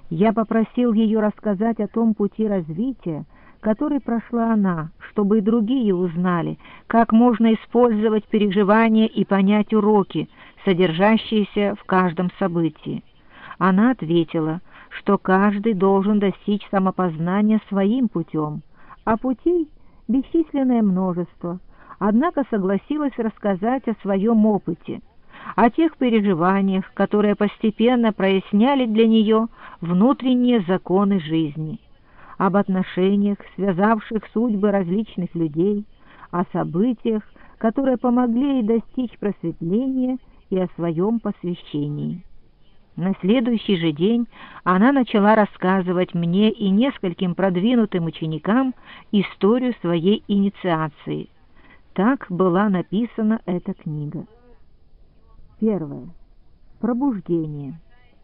Я попросил ее рассказать о том пути развития, который прошла она, чтобы и другие узнали, как можно использовать переживания и понять уроки, содержащиеся в каждом событии. Она ответила, что каждый должен достичь самопознания своим путем, а путей бесчисленное множество, однако согласилась рассказать о своем опыте, о тех переживаниях, которые постепенно проясняли для нее внутренние законы жизни, об отношениях, связавших судьбы различных людей, о событиях, которые помогли ей достичь просветления, и о своем посвящении. На следующий же день она начала рассказывать мне и нескольким продвинутым ученикам историю своей инициации. Так была написана эта книга. Первое. Пробуждение.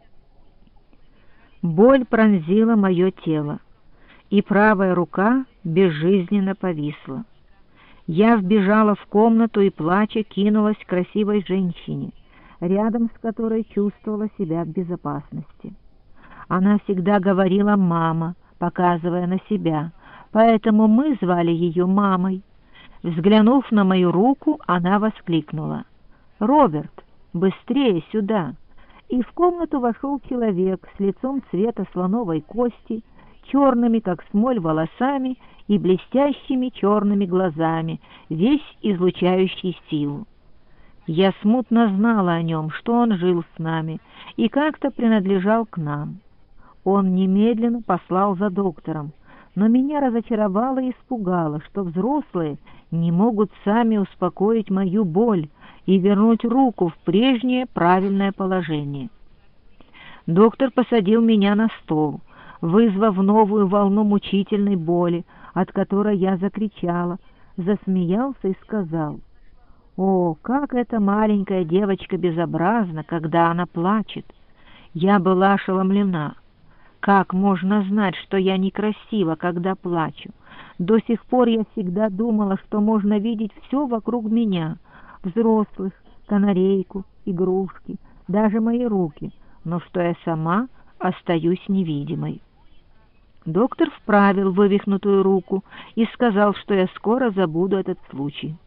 Боль пронзила мое тело, и правая рука безжизненно повисла. Я вбежала в комнату и, плача, кинулась к красивой женщине, рядом с которой чувствовала себя в безопасности. Она всегда говорила «мама», показывая на себя, поэтому мы звали ее мамой. Взглянув на мою руку, она воскликнула: «Роберт, быстрее сюда!» И в комнату вошел человек с лицом цвета слоновой кости, черными, как смоль, волосами и блестящими черными глазами, весь излучающий силу. Я смутно знала о нем, что он жил с нами и как-то принадлежал к нам. Он немедленно послал за доктором, но меня разочаровало и испугало, что взрослые не могут сами успокоить мою боль и вернуть руку в прежнее правильное положение. Доктор посадил меня на стол, вызвав новую волну мучительной боли, от которой я закричала, засмеялся и сказал: «О, как эта маленькая девочка безобразна, когда она плачет!» Я была ошеломлена. Как можно знать, что я некрасива, когда плачу? До сих пор я всегда думала, что можно видеть все вокруг меня: взрослых, канарейку, игрушки, даже мои руки, но что я сама остаюсь невидимой. Доктор вправил вывихнутую руку и сказал, что я скоро забуду этот случай.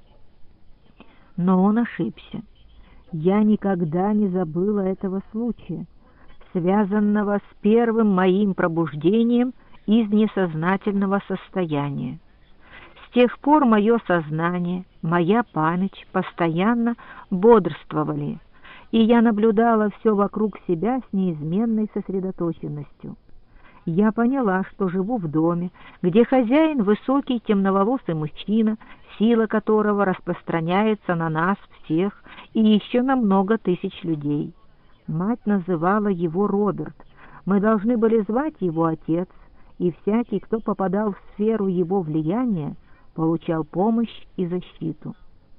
Но он ошибся. Я никогда не забыла этого случая, связанного с первым моим пробуждением из несознательного состояния. С тех пор мое сознание, моя память постоянно бодрствовали, и я наблюдала все вокруг себя с неизменной сосредоточенностью. Я поняла, что живу в доме, где хозяин высокий темноволосый мужчина, сила которого распространяется на нас всех и еще на много тысяч людей. Мать называла его Роберт. Мы должны были звать его отец, и всякий, кто попадал в сферу его влияния, получал помощь и защиту.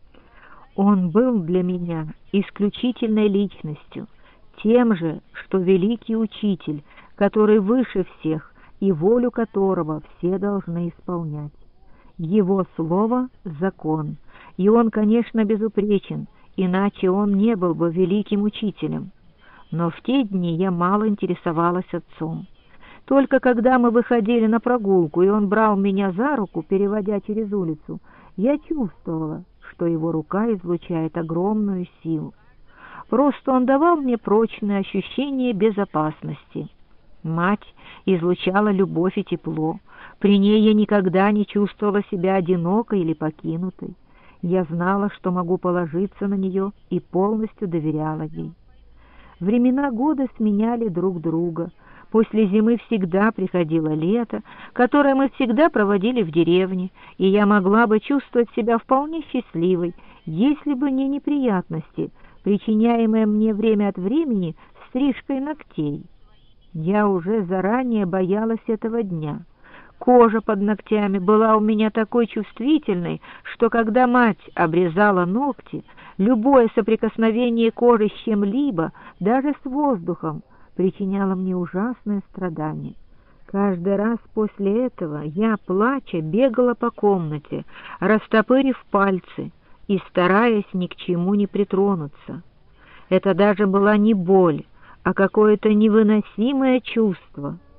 Он был для меня исключительной личностью, тем же, что великий учитель, который выше всех и волю которого все должны исполнять. Его слово — закон, и он, конечно, безупречен, иначе он не был бы великим учителем. Но в те дни я мало интересовалась отцом. Только когда мы выходили на прогулку, и он брал меня за руку, переводя через улицу, я чувствовала, что его рука излучает огромную силу. Просто он давал мне прочное ощущение безопасности. Мать излучала любовь и тепло. При ней я никогда не чувствовала себя одинокой или покинутой. Я знала, что могу положиться на нее, и полностью доверяла ей. Времена года сменяли друг друга. После зимы всегда приходило лето, которое мы всегда проводили в деревне, и я могла бы чувствовать себя вполне счастливой, если бы не неприятности, причиняемые мне время от времени стрижкой ногтей. Я уже заранее боялась этого дня. Кожа под ногтями была у меня такой чувствительной, что когда мать обрезала ногти, любое соприкосновение кожи с чем-либо, даже с воздухом, причиняло мне ужасное страдание. Каждый раз после этого я, плача, бегала по комнате, растопырив пальцы и стараясь ни к чему не притронуться. Это даже была не боль, а какое-то невыносимое чувство.